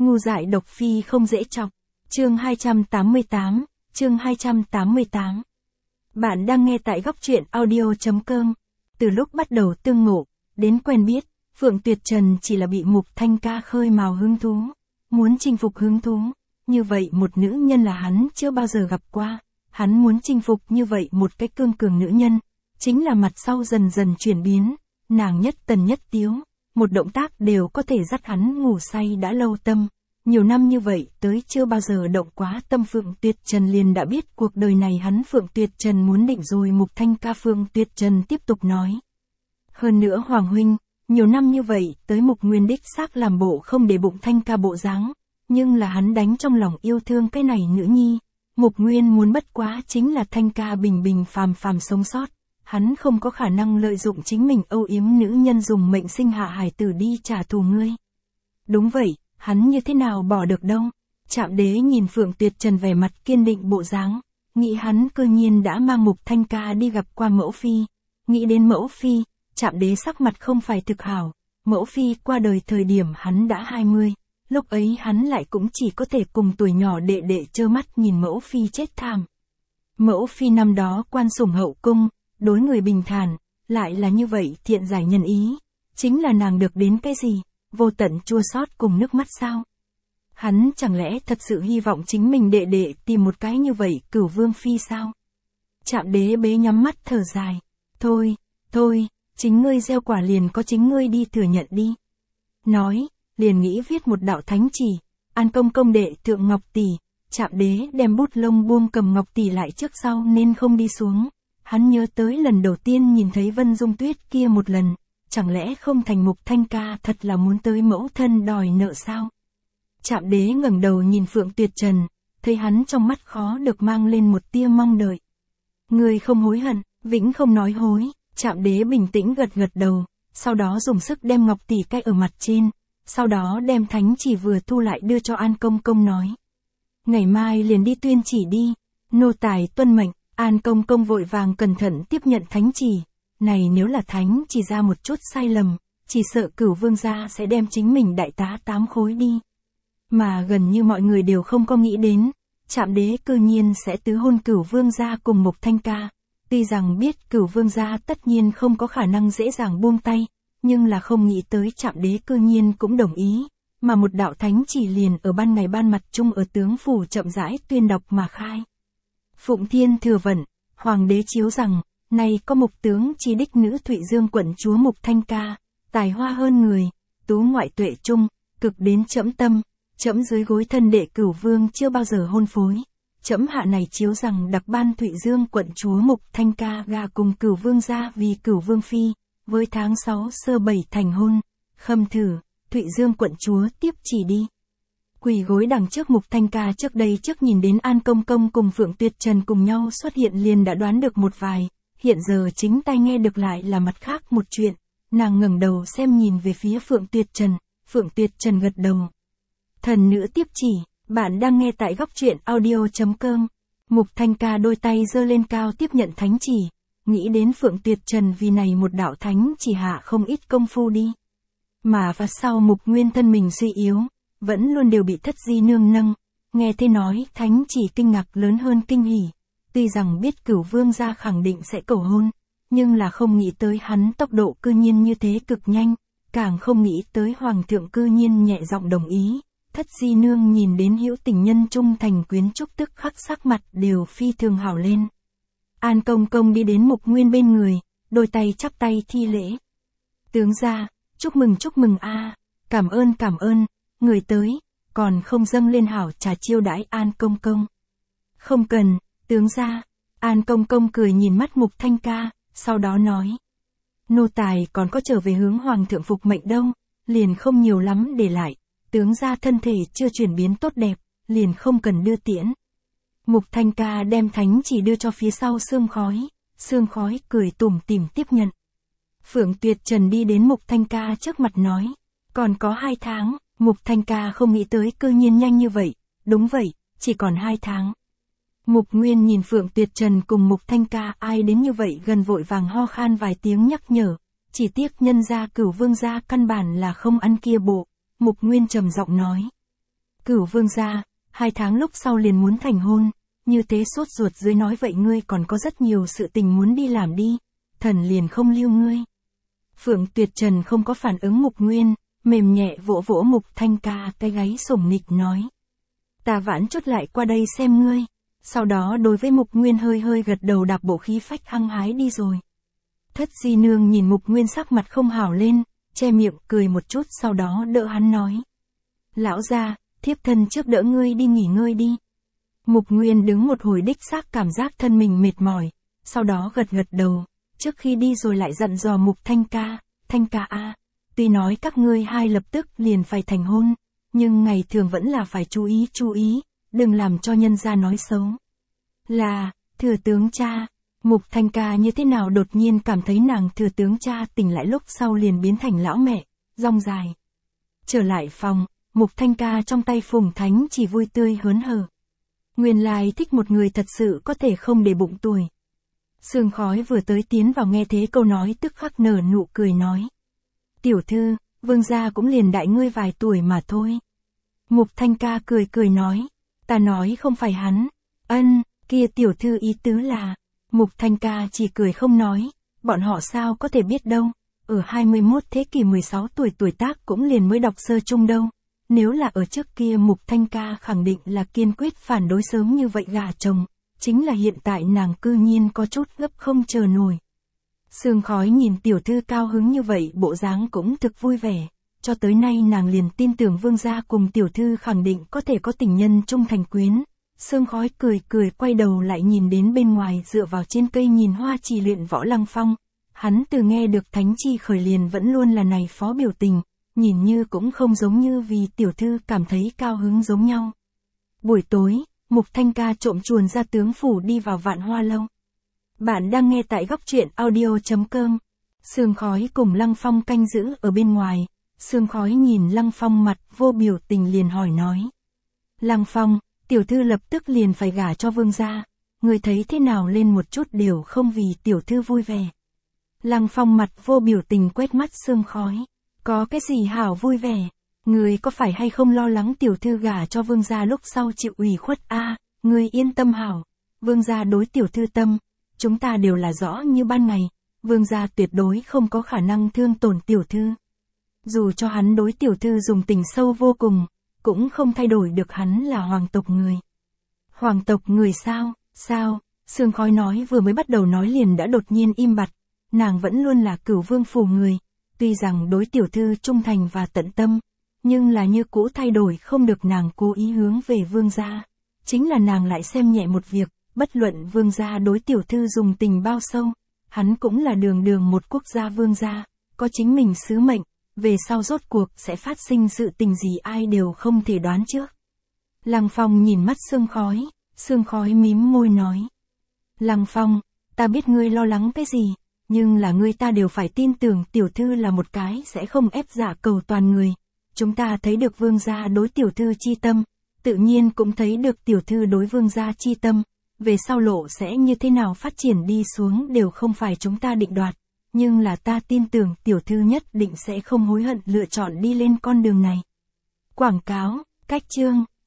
Ngu dại độc phi không dễ chọc. Chương 288, chương 288. Bạn đang nghe tại góc truyện audio.com. Từ lúc bắt đầu tương ngộ, đến quen biết, Phượng Tuyệt Trần chỉ là bị Mục Thanh Ca khơi mào hứng thú, muốn chinh phục hứng thú. Như vậy một nữ nhân là hắn chưa bao giờ gặp qua, hắn muốn chinh phục như vậy một cái cương cường nữ nhân, chính là mặt sau dần dần chuyển biến, nàng nhất tần nhất tiếu, một động tác đều có thể dắt hắn ngủ say đã lâu tâm. Nhiều năm như vậy tới chưa bao giờ động quá tâm Phượng Tuyệt Trần liền đã biết cuộc đời này hắn Phượng Tuyệt Trần muốn định rồi. Mục Thanh Ca Phượng Tuyệt Trần tiếp tục nói. Hơn nữa Hoàng huynh, nhiều năm như vậy tới Mục Nguyên đích xác làm bộ không để bụng Thanh Ca bộ dáng, nhưng là hắn đánh trong lòng yêu thương cái này nữ nhi. Mục Nguyên muốn bất quá chính là Thanh Ca bình bình phàm phàm sống sót, hắn không có khả năng lợi dụng chính mình âu yếm nữ nhân dùng mệnh sinh hạ hải tử đi trả thù ngươi. Đúng vậy. Hắn như thế nào bỏ được đâu. Trạm Đế nhìn Phượng Tuyệt Trần vẻ mặt kiên định bộ dáng, nghĩ hắn cư nhiên đã mang Mục Thanh Ca đi gặp qua mẫu phi. Nghĩ đến mẫu phi, Trạm Đế sắc mặt không phải thực hảo. Mẫu phi qua đời thời điểm hắn đã 20, lúc ấy hắn lại cũng chỉ có thể cùng tuổi nhỏ đệ đệ trơ mắt nhìn mẫu phi chết thảm. Mẫu phi năm đó quan sủng hậu cung, đối người bình thản, lại là như vậy thiện giải nhân ý, chính là nàng được đến cái gì? Vô tận chua xót cùng nước mắt sao? Hắn chẳng lẽ thật sự hy vọng chính mình đệ đệ tìm một cái như vậy Cửu Vương phi sao? Trạm Đế bế nhắm mắt thở dài. Thôi, chính ngươi gieo quả liền có chính ngươi đi thừa nhận đi. Nói, liền nghĩ viết một đạo thánh chỉ, An công công đệ thượng Ngọc tỷ. Trạm Đế đem bút lông buông cầm Ngọc tỷ lại trước sau nên không đi xuống. Hắn nhớ tới lần đầu tiên nhìn thấy Vân Dung Tuyết kia một lần. Chẳng lẽ không thành Mục Thanh Ca thật là muốn tới mẫu thân đòi nợ sao? Trạm Đế ngẩng đầu nhìn Phượng Tuyệt Trần, thấy hắn trong mắt khó được mang lên một tia mong đợi. Ngươi không hối hận, vĩnh không nói hối. Trạm Đế bình tĩnh gật gật đầu, sau đó dùng sức đem Ngọc tỷ cay ở mặt trên, sau đó đem thánh chỉ vừa thu lại đưa cho An công công nói. Ngày mai liền đi tuyên chỉ đi, nô tài tuân mệnh. An công công vội vàng cẩn thận tiếp nhận thánh chỉ. Này nếu là thánh chỉ ra một chút sai lầm, chỉ sợ Cửu Vương gia sẽ đem chính mình đại tá 8 khối đi. Mà gần như mọi người đều không có nghĩ đến, Trạm Đế cư nhiên sẽ tứ hôn Cửu Vương gia cùng Mục Thanh Ca. Tuy rằng biết Cửu Vương gia tất nhiên không có khả năng dễ dàng buông tay, nhưng là không nghĩ tới Trạm Đế cư nhiên cũng đồng ý, mà một đạo thánh chỉ liền ở ban ngày ban mặt chung ở tướng phủ chậm rãi tuyên đọc mà khai. Phụng Thiên thừa vận, Hoàng đế chiếu rằng, này có Mục tướng chi đích nữ Thụy Dương quận chúa Mục Thanh Ca, tài hoa hơn người, tú ngoại tuệ trung, cực đến trẫm tâm, trẫm dưới gối thân đệ Cửu Vương chưa bao giờ hôn phối. Trẫm hạ này chiếu rằng đặc ban Thụy Dương quận chúa Mục Thanh Ca gà cùng Cửu Vương gia vì Cửu Vương phi, với tháng 6 sơ 7 thành hôn. Khâm thử, Thụy Dương quận chúa tiếp chỉ đi. Quỳ gối đằng trước Mục Thanh Ca trước đây trước nhìn đến An công công cùng Phượng Tuyệt Trần cùng nhau xuất hiện liền đã đoán được một vài. Hiện giờ chính tai nghe được lại là mặt khác một chuyện, nàng ngẩng đầu xem nhìn về phía Phượng Tuyệt Trần, Phượng Tuyệt Trần gật đầu. Thần nữ tiếp chỉ, bạn đang nghe tại góc truyện audio.com. Mục Thanh Ca đôi tay giơ lên cao tiếp nhận thánh chỉ, nghĩ đến Phượng Tuyệt Trần vì này một đạo thánh chỉ hạ không ít công phu đi. Mà và sau Mục Nguyên thân mình suy yếu, vẫn luôn đều bị Thất Di nương nâng, nghe thế nói thánh chỉ kinh ngạc lớn hơn kinh hỉ. Tuy rằng biết Cửu Vương gia khẳng định sẽ cầu hôn, nhưng là không nghĩ tới hắn tốc độ cư nhiên như thế cực nhanh, càng không nghĩ tới Hoàng thượng cư nhiên nhẹ giọng đồng ý. Thất Di nương nhìn đến hữu tình nhân trung thành quyến trúc tức khắc sắc mặt đều phi thường hảo lên. An công công đi đến Mục Nguyên bên người, đôi tay chắp tay thi lễ. Tướng gia, chúc mừng a, cảm ơn, người tới, còn không dâng lên hảo trà chiêu đãi An công công. Không cần. Tướng gia, An công công cười nhìn mắt Mục Thanh Ca, sau đó nói. Nô tài còn có trở về hướng Hoàng thượng phục mệnh đâu, liền không nhiều lắm để lại, tướng gia thân thể chưa chuyển biến tốt đẹp, liền không cần đưa tiễn. Mục Thanh Ca đem thánh chỉ đưa cho phía sau Sương Khói cười tủm tỉm tiếp nhận. Phượng Tuyệt Trần đi đến Mục Thanh Ca trước mặt nói, còn có 2 tháng, Mục Thanh Ca không nghĩ tới cư nhiên nhanh như vậy, đúng vậy, chỉ còn 2 tháng. Mục Nguyên nhìn Phượng Tuyệt Trần cùng Mục Thanh Ca ai đến như vậy gần vội vàng ho khan vài tiếng nhắc nhở, chỉ tiếc nhân gia Cửu Vương gia căn bản là không ăn kia bộ. Mục Nguyên trầm giọng nói. Cửu vương gia, 2 tháng lúc sau liền muốn thành hôn, như thế sốt ruột dưới nói vậy ngươi còn có rất nhiều sự tình muốn đi làm đi, thần liền không lưu ngươi. Phượng Tuyệt Trần không có phản ứng Mục Nguyên, mềm nhẹ vỗ vỗ Mục Thanh Ca cái gáy sủng nịch nói. Ta vãn chút lại qua đây xem ngươi, sau đó đối với Mục Nguyên hơi hơi gật đầu đạp bộ khí phách hăng hái đi rồi. Thất Di Nương nhìn Mục Nguyên sắc mặt không hảo lên, che miệng cười một chút sau đó đỡ hắn nói. Lão gia, thiếp thân trước đỡ ngươi đi nghỉ ngơi đi. Mục Nguyên đứng một hồi đích xác cảm giác thân mình mệt mỏi, sau đó gật gật đầu, trước khi đi rồi lại dặn dò Mục Thanh Ca a, tuy nói các ngươi hai lập tức liền phải thành hôn, nhưng ngày thường vẫn là phải chú ý, đừng làm cho nhân gia nói xấu. Là, thừa tướng cha, Mục Thanh Ca như thế nào đột nhiên cảm thấy nàng thừa tướng cha tỉnh lại lúc sau liền biến thành lão mẹ, rong dài. Trở lại phòng, Mục Thanh Ca trong tay phùng thánh chỉ vui tươi hớn hở. Nguyên lai thích một người thật sự có thể không để bụng tuổi. Sương Khói vừa tới tiến vào nghe thế câu nói tức khắc nở nụ cười nói. Tiểu thư, vương gia cũng liền đại ngươi vài tuổi mà thôi. Mục Thanh Ca cười nói. Ta nói không phải hắn. Kia tiểu thư ý tứ là. Mục Thanh Ca chỉ cười không nói. Bọn họ sao có thể biết đâu. Ở 21 thế kỷ 16 tuổi tác cũng liền mới đọc sơ trung đâu. Nếu là ở trước kia Mục Thanh Ca khẳng định là kiên quyết phản đối sớm như vậy gả chồng. Chính là hiện tại nàng cư nhiên có chút gấp không chờ nổi. Sương Khói nhìn tiểu thư cao hứng như vậy bộ dáng cũng thực vui vẻ. Cho tới nay nàng liền tin tưởng vương gia cùng tiểu thư khẳng định có thể có tình nhân trung thành quyến. Sương Khói cười quay đầu lại nhìn đến bên ngoài dựa vào trên cây nhìn hoa trì luyện võ Lăng Phong. Hắn từ nghe được thánh chi khởi liền vẫn luôn là này phó biểu tình, nhìn như cũng không giống như vì tiểu thư cảm thấy cao hứng giống nhau. Buổi tối, Mục Thanh Ca trộm chuồn ra tướng phủ đi vào Vạn Hoa Lâu. Bạn đang nghe tại góc truyện audio.com. Sương Khói cùng Lăng Phong canh giữ ở bên ngoài. Sương Khói nhìn Lăng Phong mặt vô biểu tình liền hỏi nói. Lăng Phong, tiểu thư lập tức liền phải gả cho vương gia. Người thấy thế nào lên một chút đều không vì tiểu thư vui vẻ. Lăng Phong mặt vô biểu tình quét mắt Sương Khói. Có cái gì hảo vui vẻ? Người có phải hay không lo lắng tiểu thư gả cho vương gia lúc sau chịu ủy khuất a? Người yên tâm hảo. Vương gia đối tiểu thư tâm. Chúng ta đều là rõ như ban ngày. Vương gia tuyệt đối không có khả năng thương tổn tiểu thư. Dù cho hắn đối tiểu thư dùng tình sâu vô cùng, cũng không thay đổi được hắn là hoàng tộc người. Hoàng tộc người sao? Sao? Sương Khói nói vừa mới bắt đầu nói liền đã đột nhiên im bặt. Nàng vẫn luôn là Cửu Vương phủ người. Tuy rằng đối tiểu thư trung thành và tận tâm, nhưng là như cũ thay đổi không được nàng cố ý hướng về vương gia. Chính là nàng lại xem nhẹ một việc, bất luận vương gia đối tiểu thư dùng tình bao sâu, hắn cũng là đường một quốc gia vương gia, có chính mình sứ mệnh, về sau rốt cuộc sẽ phát sinh sự tình gì ai đều không thể đoán trước. Lăng Phong nhìn mắt Sương Khói mím môi nói. Lăng Phong, ta biết ngươi lo lắng cái gì, nhưng là ngươi ta đều phải tin tưởng tiểu thư là một cái sẽ không ép dạ cầu toàn người. Chúng ta thấy được vương gia đối tiểu thư chi tâm, tự nhiên cũng thấy được tiểu thư đối vương gia chi tâm, về sau lộ sẽ như thế nào phát triển đi xuống đều không phải chúng ta định đoạt, nhưng là ta tin tưởng tiểu thư nhất định sẽ không hối hận lựa chọn đi lên con đường này. Quảng cáo, cách chương